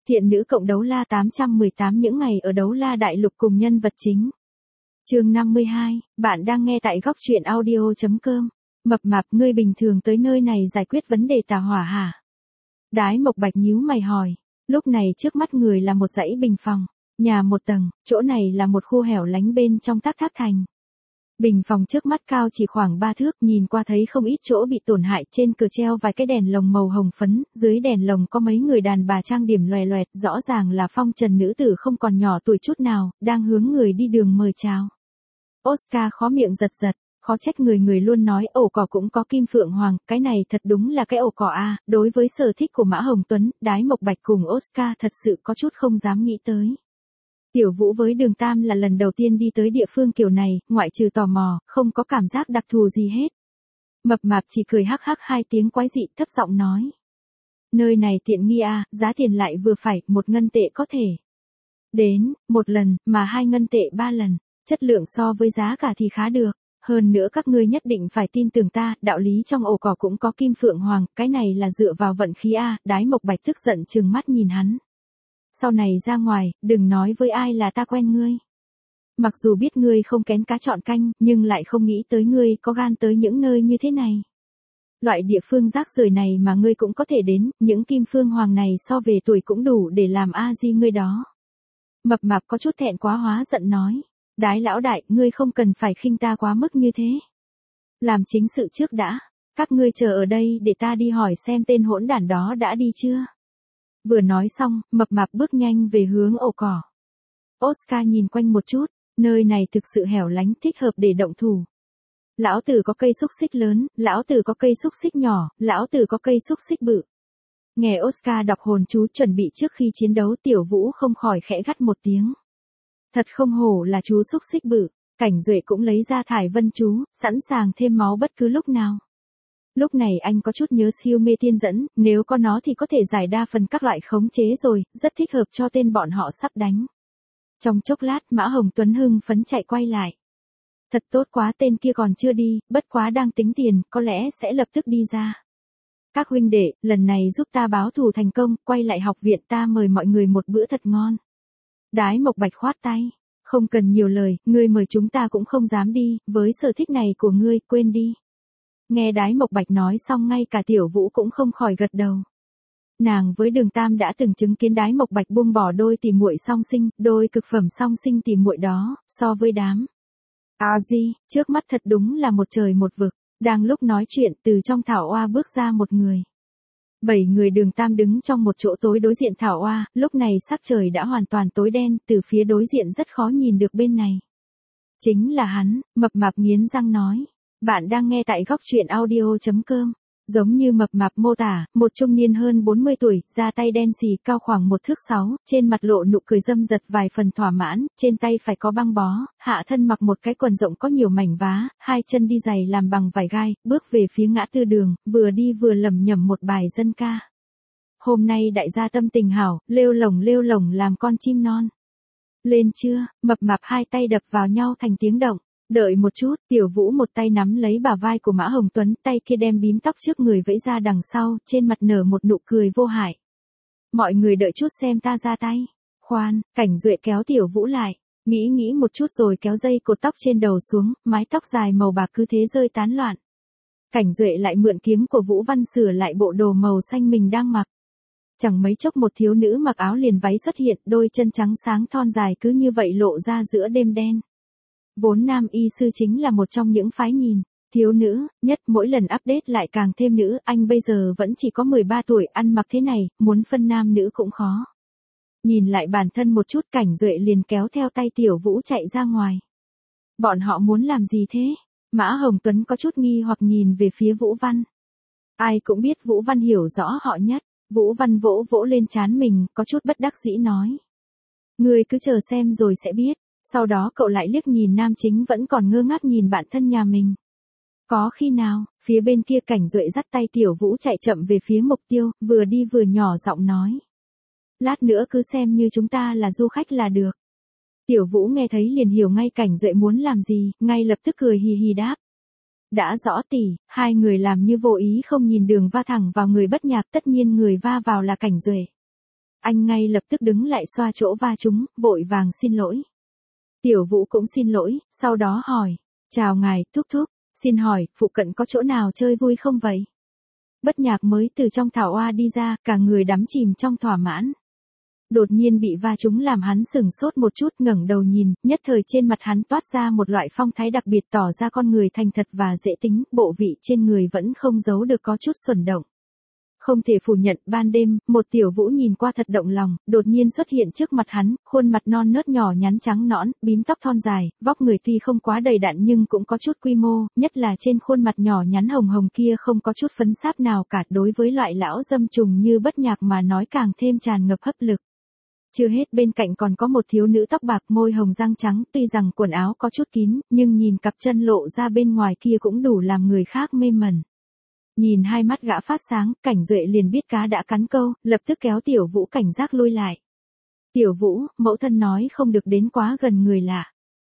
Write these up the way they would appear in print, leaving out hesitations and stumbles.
Thiện nữ cộng đấu la 818 những ngày ở đấu la đại lục cùng nhân vật chính. Chương 52, bạn đang nghe tại góc truyện audio.com. Mập mạp, ngươi bình thường tới nơi này giải quyết vấn đề tà hỏa hả? Đái Mộc Bạch nhíu mày hỏi. Lúc này trước mắt người là một dãy bình phòng, nhà một tầng, chỗ này là một khu hẻo lánh bên trong Tháp Thành. Bình phòng trước mắt cao chỉ khoảng 3 thước, nhìn qua thấy không ít chỗ bị tổn hại, trên cửa treo vài cái đèn lồng màu hồng phấn, dưới đèn lồng có mấy người đàn bà trang điểm loè loẹt, rõ ràng là phong trần nữ tử không còn nhỏ tuổi chút nào, đang hướng người đi đường mời chào. Oscar khó miệng giật giật, khó trách người luôn nói ổ cỏ cũng có kim phượng hoàng, cái này thật đúng là cái ổ cỏ a. Đối với sở thích của Mã Hồng Tuấn, Đái Mộc Bạch cùng Oscar thật sự có chút không dám nghĩ tới. Tiểu Vũ với Đường Tam là lần đầu tiên đi tới địa phương kiểu này, ngoại trừ tò mò, không có cảm giác đặc thù gì hết. Mập mạp chỉ cười hắc hắc hai tiếng quái dị, thấp giọng nói. Nơi này tiện nghi a, giá tiền lại vừa phải, 1 ngân tệ có thể đến, 1 lần, mà 2 ngân tệ 3 lần, chất lượng so với giá cả thì khá được. Hơn nữa các ngươi nhất định phải tin tưởng ta, đạo lý trong ổ cỏ cũng có kim phượng hoàng, cái này là dựa vào vận khí a. Đái Mộc Bạch tức giận trừng mắt nhìn hắn. Sau này ra ngoài, đừng nói với ai là ta quen ngươi. Mặc dù biết ngươi không kén cá chọn canh, nhưng lại không nghĩ tới ngươi có gan tới những nơi như thế này. Loại địa phương rác rưởi này mà ngươi cũng có thể đến, những kim phương hoàng này so về tuổi cũng đủ để làm a di ngươi đó. Mập mạp có chút thẹn quá hóa giận nói. Đái lão đại, ngươi không cần phải khinh ta quá mức như thế. Làm chính sự trước đã, các ngươi chờ ở đây để ta đi hỏi xem tên hỗn đản đó đã đi chưa. Vừa nói xong, mập mạp bước nhanh về hướng ổ cỏ. Oscar nhìn quanh một chút, nơi này thực sự hẻo lánh, thích hợp để động thủ. Lão tử có cây xúc xích lớn, lão tử có cây xúc xích nhỏ, lão tử có cây xúc xích bự. Nghe Oscar đọc hồn chú chuẩn bị trước khi chiến đấu, Tiểu Vũ không khỏi khẽ gắt một tiếng. Thật không hổ là chú xúc xích bự, Cảnh Duệ cũng lấy ra thải vân chú, sẵn sàng thêm máu bất cứ lúc nào. Lúc này anh có chút nhớ siêu mê tiên dẫn, nếu có nó thì có thể giải đa phần các loại khống chế rồi, rất thích hợp cho tên bọn họ sắp đánh. Trong chốc lát Mã Hồng Tuấn hưng phấn chạy quay lại. Thật tốt quá, tên kia còn chưa đi, bất quá đang tính tiền, có lẽ sẽ lập tức đi ra. Các huynh đệ, lần này giúp ta báo thù thành công, quay lại học viện ta mời mọi người một bữa thật ngon. Đái Mộc Bạch khoát tay. Không cần nhiều lời, ngươi mời chúng ta cũng không dám đi, với sở thích này của ngươi, quên đi. Nghe Đái Mộc Bạch nói xong ngay cả Tiểu Vũ cũng không khỏi gật đầu. Nàng với Đường Tam đã từng chứng kiến Đái Mộc Bạch buông bỏ đôi tỷ muội song sinh, đôi cực phẩm song sinh tỷ muội đó, so với đám A-di, trước mắt thật đúng là một trời một vực. Đang lúc nói chuyện, từ trong thảo oa bước ra một người. 7 người. Đường Tam đứng trong một chỗ tối đối diện thảo oa, lúc này sắc trời đã hoàn toàn tối đen, từ phía đối diện rất khó nhìn được bên này. Chính là hắn, mập mạp nghiến răng nói. Bạn đang nghe tại góc truyện audio.com. Giống như mập mạp mô tả, một trung niên hơn 40 tuổi, da tay đen xì, cao khoảng 1 thước 6, trên mặt lộ nụ cười dâm dật vài phần thỏa mãn, trên tay phải có băng bó, hạ thân mặc một cái quần rộng có nhiều mảnh vá, 2 chân đi giày làm bằng vải gai, bước về phía ngã tư đường, vừa đi vừa lẩm nhẩm một bài dân ca. Hôm nay đại gia tâm tình hảo, lêu lổng làm con chim non. Lên chưa, mập mạp 2 tay đập vào nhau thành tiếng động. Đợi một chút, Tiểu Vũ một tay nắm lấy bả vai của Mã Hồng Tuấn, tay kia đem bím tóc trước người vẫy ra đằng sau, trên mặt nở một nụ cười vô hại. Mọi người đợi chút xem ta ra tay. Khoan, Cảnh Duệ kéo Tiểu Vũ lại, nghĩ một chút rồi kéo dây cột tóc trên đầu xuống, mái tóc dài màu bạc cứ thế rơi tán loạn. Cảnh Duệ lại mượn kiếm của Vũ Văn sửa lại bộ đồ màu xanh mình đang mặc. Chẳng mấy chốc một thiếu nữ mặc áo liền váy xuất hiện, đôi chân trắng sáng thon dài cứ như vậy lộ ra giữa đêm đen. Vốn nam y sư chính là một trong những phái nhìn, thiếu nữ, nhất mỗi lần update lại càng thêm nữ, anh bây giờ vẫn chỉ có 13 tuổi, ăn mặc thế này, muốn phân nam nữ cũng khó. Nhìn lại bản thân một chút, Cảnh Duệ liền kéo theo tay Tiểu Vũ chạy ra ngoài. Bọn họ muốn làm gì thế? Mã Hồng Tuấn có chút nghi hoặc nhìn về phía Vũ Văn. Ai cũng biết Vũ Văn hiểu rõ họ nhất, Vũ Văn vỗ vỗ lên trán mình, có chút bất đắc dĩ nói. Ngươi cứ chờ xem rồi sẽ biết. Sau đó cậu lại liếc nhìn nam chính vẫn còn ngơ ngác nhìn bạn thân nhà mình. Có khi nào, phía bên kia Cảnh Duệ dắt tay Tiểu Vũ chạy chậm về phía mục tiêu, vừa đi vừa nhỏ giọng nói. Lát nữa cứ xem như chúng ta là du khách là được. Tiểu Vũ nghe thấy liền hiểu ngay Cảnh Duệ muốn làm gì, ngay lập tức cười hì hì đáp. Đã rõ tỷ, 2 người làm như vô ý không nhìn đường va thẳng vào người bất nhạc, tất nhiên người va vào là Cảnh Duệ. Anh ngay lập tức đứng lại xoa chỗ va trúng, vội vàng xin lỗi. Tiểu Vũ cũng xin lỗi, sau đó hỏi. Chào ngài, thúc thúc, xin hỏi, phụ cận có chỗ nào chơi vui không vậy? Bất Nhạc mới từ trong thảo oa đi ra, cả người đắm chìm trong thỏa mãn. Đột nhiên bị va trúng làm hắn sửng sốt một chút, ngẩng đầu nhìn, nhất thời trên mặt hắn toát ra một loại phong thái đặc biệt, tỏ ra con người thành thật và dễ tính, bộ vị trên người vẫn không giấu được có chút xuẩn động. Không thể phủ nhận, ban đêm, một Tiểu Vũ nhìn qua thật động lòng, đột nhiên xuất hiện trước mặt hắn, khuôn mặt non nớt nhỏ nhắn trắng nõn, bím tóc thon dài, vóc người tuy không quá đầy đặn nhưng cũng có chút quy mô, nhất là trên khuôn mặt nhỏ nhắn hồng hồng kia không có chút phấn sáp nào cả, đối với loại lão dâm trùng như Bất Nhạc mà nói càng thêm tràn ngập hấp lực. Chưa hết, bên cạnh còn có một thiếu nữ tóc bạc, môi hồng răng trắng, tuy rằng quần áo có chút kín, nhưng nhìn cặp chân lộ ra bên ngoài kia cũng đủ làm người khác mê mẩn. Nhìn hai mắt gã phát sáng, Cảnh Duệ liền biết cá đã cắn câu, lập tức kéo Tiểu Vũ cảnh giác lui lại. Tiểu Vũ, mẫu thân nói không được đến quá gần người lạ.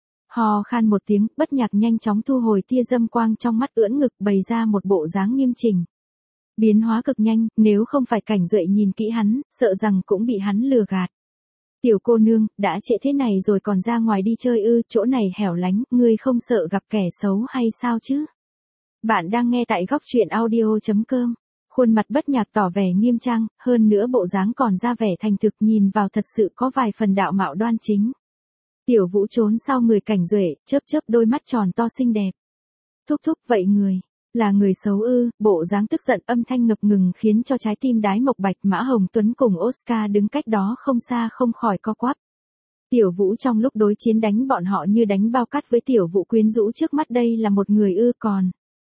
Hò khan một tiếng, Bất Nhạc nhanh chóng thu hồi tia dâm quang trong mắt, ưỡn ngực bày ra một bộ dáng nghiêm chỉnh. Biến hóa cực nhanh, nếu không phải Cảnh Duệ nhìn kỹ hắn, sợ rằng cũng bị hắn lừa gạt. Tiểu cô nương, đã trễ thế này rồi còn ra ngoài đi chơi ư? Chỗ này hẻo lánh, ngươi không sợ gặp kẻ xấu hay sao chứ? Bạn đang nghe tại góc truyện audio.com. Khuôn mặt Bất Nhạc tỏ vẻ nghiêm trang, hơn nữa bộ dáng còn ra vẻ thành thực, nhìn vào thật sự có vài phần đạo mạo đoan chính. Tiểu Vũ trốn sau người Cảnh Duệ, chớp chớp đôi mắt tròn to xinh đẹp. Thúc thúc, vậy người là người xấu ư? Bộ dáng tức giận, âm thanh ngập ngừng khiến cho trái tim Đái Mộc Bạch, Mã Hồng Tuấn cùng Oscar đứng cách đó không xa không khỏi co quắp. Tiểu Vũ trong lúc đối chiến đánh bọn họ như đánh bao cát, với Tiểu Vũ quyến rũ trước mắt đây là một người ư? Còn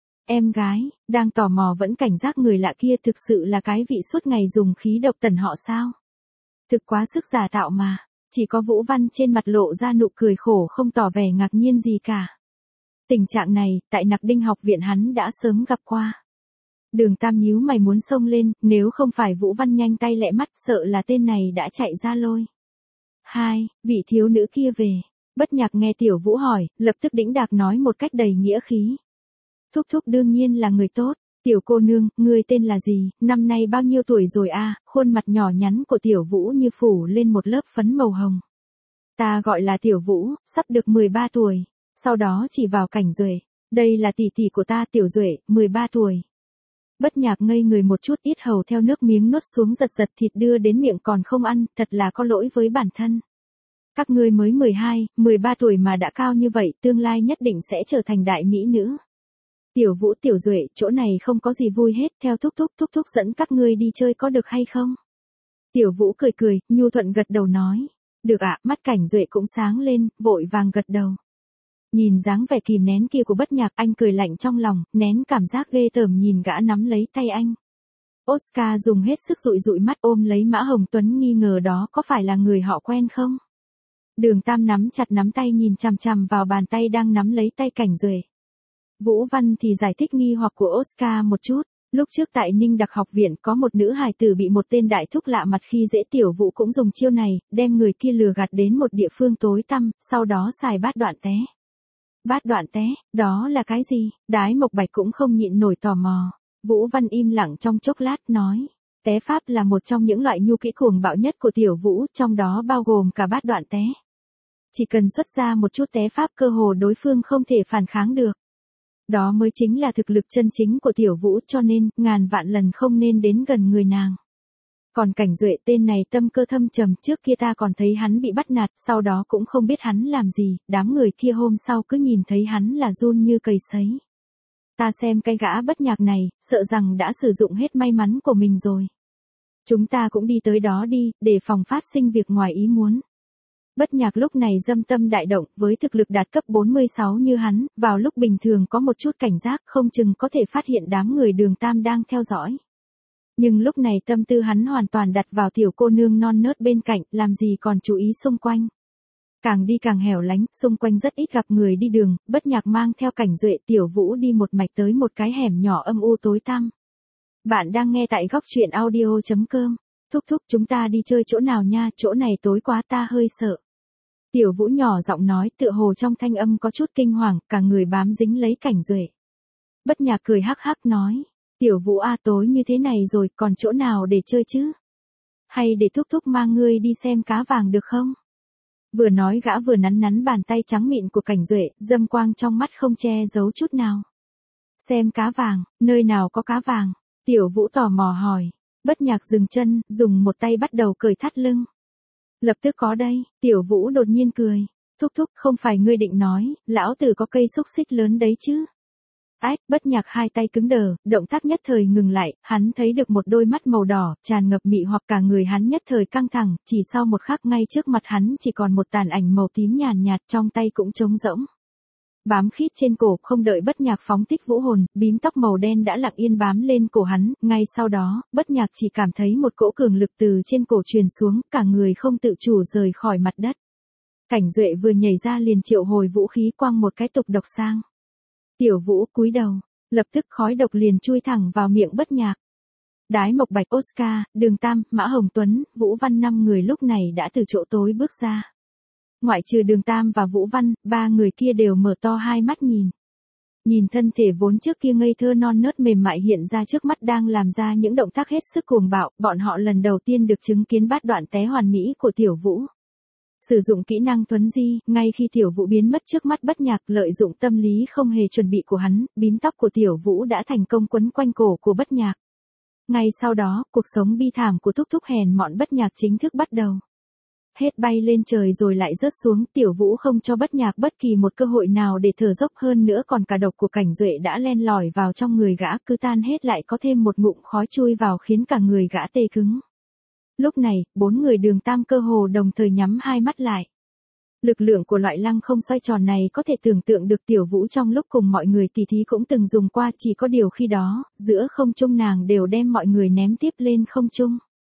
em gái, đang tò mò vẫn cảnh giác người lạ kia, thực sự là cái vị suốt ngày dùng khí độc tẩn họ sao? Thực quá sức giả tạo mà. Chỉ có Vũ Văn trên mặt lộ ra nụ cười khổ, không tỏ vẻ ngạc nhiên gì cả. Tình trạng này, tại Nặc Đinh học viện hắn đã sớm gặp qua. Đường Tam nhíu mày muốn xông lên, nếu không phải Vũ Văn nhanh tay lẹ mắt, sợ là tên này đã chạy ra lôi. Vị thiếu nữ kia về. Bất Nhạc nghe Tiểu Vũ hỏi, lập tức đĩnh đạc nói một cách đầy nghĩa khí. Thúc thúc đương nhiên là người tốt. Tiểu cô nương, ngươi tên là gì, năm nay bao nhiêu tuổi rồi a? Khuôn mặt nhỏ nhắn của Tiểu Vũ như phủ lên một lớp phấn màu hồng. Ta gọi là Tiểu Vũ, sắp được 13 tuổi. Sau đó chỉ vào Cảnh Duệ. Đây là tỷ tỷ của ta, Tiểu Duệ, 13 tuổi. Bất Nhạc ngây người một chút, yết hầu theo nước miếng nuốt xuống, giật giật thịt đưa đến miệng còn không ăn, thật là có lỗi với bản thân. Các ngươi mới 12, 13 tuổi mà đã cao như vậy, tương lai nhất định sẽ trở thành đại mỹ nữ. Tiểu Vũ, Tiểu Duệ, chỗ này không có gì vui hết, theo thúc thúc dẫn các ngươi đi chơi có được hay không? Tiểu Vũ cười cười, nhu thuận gật đầu nói. Được ạ, mắt Cảnh Duệ cũng sáng lên, vội vàng gật đầu. Nhìn dáng vẻ kìm nén kia của Bất Nhạc, anh cười lạnh trong lòng, nén cảm giác ghê tởm nhìn gã nắm lấy tay anh. Oscar dùng hết sức dụi mắt ôm lấy Mã Hồng Tuấn, nghi ngờ đó có phải là người họ quen không? Đường Tam nắm chặt nắm tay, nhìn chằm chằm vào bàn tay đang nắm lấy tay Cảnh Duệ. Vũ Văn thì giải thích nghi hoặc của Oscar một chút. Lúc trước tại Ninh Đặc học viện có một nữ hài tử bị một tên đại thúc lạ mặt khi dễ, Tiểu Vũ cũng dùng chiêu này, đem người kia lừa gạt đến một địa phương tối tăm, sau đó xài bát đoạn té. Bát đoạn té, đó là cái gì? Đái Mộc Bạch cũng không nhịn nổi tò mò. Vũ Văn im lặng trong chốc lát nói. Té pháp là một trong những loại nhu kỹ cuồng bạo nhất của Tiểu Vũ, trong đó bao gồm cả bát đoạn té. Chỉ cần xuất ra một chút té pháp, cơ hồ đối phương không thể phản kháng được. Đó mới chính là thực lực chân chính của Tiểu Vũ, cho nên, ngàn vạn lần không nên đến gần người nàng. Còn Cảnh Duệ, tên này tâm cơ thâm trầm, trước kia ta còn thấy hắn bị bắt nạt, sau đó cũng không biết hắn làm gì, đám người kia hôm sau cứ nhìn thấy hắn là run như cầy sấy. Ta xem cái gã Bất Nhạc này, sợ rằng đã sử dụng hết may mắn của mình rồi. Chúng ta cũng đi tới đó đi, để phòng phát sinh việc ngoài ý muốn. Bất Nhạc lúc này dâm tâm đại động, với thực lực đạt cấp 46 như hắn, vào lúc bình thường có một chút cảnh giác, không chừng có thể phát hiện đám người Đường Tam đang theo dõi. Nhưng lúc này tâm tư hắn hoàn toàn đặt vào tiểu cô nương non nớt bên cạnh, làm gì còn chú ý xung quanh. Càng đi càng hẻo lánh, xung quanh rất ít gặp người đi đường, Bất Nhạc mang theo Cảnh Duệ, Tiểu Vũ đi một mạch tới một cái hẻm nhỏ âm u tối tăm. Bạn đang nghe tại góc truyện audio.com. Thúc thúc, chúng ta đi chơi chỗ nào nha, chỗ này tối quá, ta hơi sợ. Tiểu Vũ nhỏ giọng nói, tựa hồ trong thanh âm có chút kinh hoàng, cả người bám dính lấy Cảnh Duệ. Bất Nhạc cười hắc hắc nói, Tiểu Vũ a, tối như thế này rồi, còn chỗ nào để chơi chứ? Hay để thúc thúc mang ngươi đi xem cá vàng được không? Vừa nói gã vừa nắn nắn bàn tay trắng mịn của Cảnh Duệ, dâm quang trong mắt không che giấu chút nào. Xem cá vàng, nơi nào có cá vàng? Tiểu Vũ tò mò hỏi. Bất Nhạc dừng chân, dùng một tay bắt đầu cởi thắt lưng. Lập tức có đây, Tiểu Vũ đột nhiên cười. Thúc thúc, không phải ngươi định nói, lão tử có cây xúc xích lớn đấy chứ? Ách, Bất Nhạc hai tay cứng đờ, động tác nhất thời ngừng lại, hắn thấy được một đôi mắt màu đỏ, tràn ngập mị hoặc cả người hắn nhất thời căng thẳng, chỉ sau một khắc ngay trước mặt hắn chỉ còn một tàn ảnh màu tím nhàn nhạt, trong tay cũng trống rỗng. Bám khít trên cổ, không đợi Bất Nhạc phóng thích vũ hồn, bím tóc màu đen đã lặng yên bám lên cổ hắn, ngay sau đó, Bất Nhạc chỉ cảm thấy một cỗ cường lực từ trên cổ truyền xuống, cả người không tự chủ rời khỏi mặt đất. Cảnh Duệ vừa nhảy ra liền triệu hồi vũ khí quăng một cái tục độc sang. Tiểu Vũ cúi đầu, lập tức khói độc liền chui thẳng vào miệng Bất Nhạc. Đái Mộc Bạch, Oscar, Đường Tam, Mã Hồng Tuấn, Vũ Văn 5 người lúc này đã từ chỗ tối bước ra. Ngoại trừ Đường Tam và Vũ Văn, 3 người kia đều mở to hai mắt nhìn. Nhìn thân thể vốn trước kia ngây thơ non nớt mềm mại hiện ra trước mắt đang làm ra những động tác hết sức cuồng bạo, bọn họ lần đầu tiên được chứng kiến bát đoạn té hoàn mỹ của Tiểu Vũ. Sử dụng kỹ năng thuấn di, ngay khi Tiểu Vũ biến mất trước mắt Bất Nhạc, lợi dụng tâm lý không hề chuẩn bị của hắn, bím tóc của Tiểu Vũ đã thành công quấn quanh cổ của Bất Nhạc. Ngay sau đó, cuộc sống bi thảm của thúc thúc hèn mọn Bất Nhạc chính thức bắt đầu. Hết bay lên trời rồi lại rớt xuống, Tiểu Vũ không cho Bất Nhạc bất kỳ một cơ hội nào để thở dốc, hơn nữa còn cả độc của Cảnh Duệ đã len lỏi vào trong người gã, cứ tan hết lại có thêm một ngụm khói chui vào khiến cả người gã tê cứng. Lúc này, 4 người Đường Tam cơ hồ đồng thời nhắm hai mắt lại. Lực lượng của loại lăng không xoay tròn này có thể tưởng tượng được Tiểu Vũ trong lúc cùng mọi người tỉ thí cũng từng dùng qua, chỉ có điều khi đó, giữa không trung nàng đều đem mọi người ném tiếp lên không trung.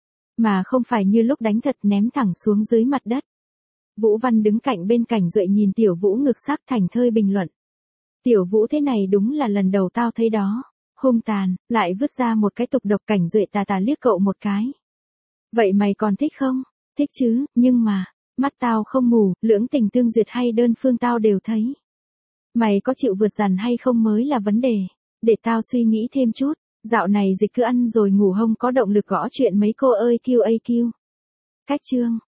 Mà không phải như lúc đánh thật ném thẳng xuống dưới mặt đất. Vũ Văn đứng cạnh bên Cảnh Duệ nhìn Tiểu Vũ ngực sắc thành thơi bình luận. Tiểu Vũ thế này đúng là lần đầu tao thấy đó. Hung tàn, lại vứt ra một cái tục độc. Cảnh Duệ tà tà liếc cậu một cái. Vậy mày còn thích không? Thích chứ, nhưng mà, mắt tao không mù, lưỡng tình tương duyệt hay đơn phương tao đều thấy. Mày có chịu vượt dàn hay không mới là vấn đề. Để tao suy nghĩ thêm chút. Dạo này Dịch cứ ăn rồi ngủ không có động lực gõ chuyện mấy cô ơi QAQ. Cách chương.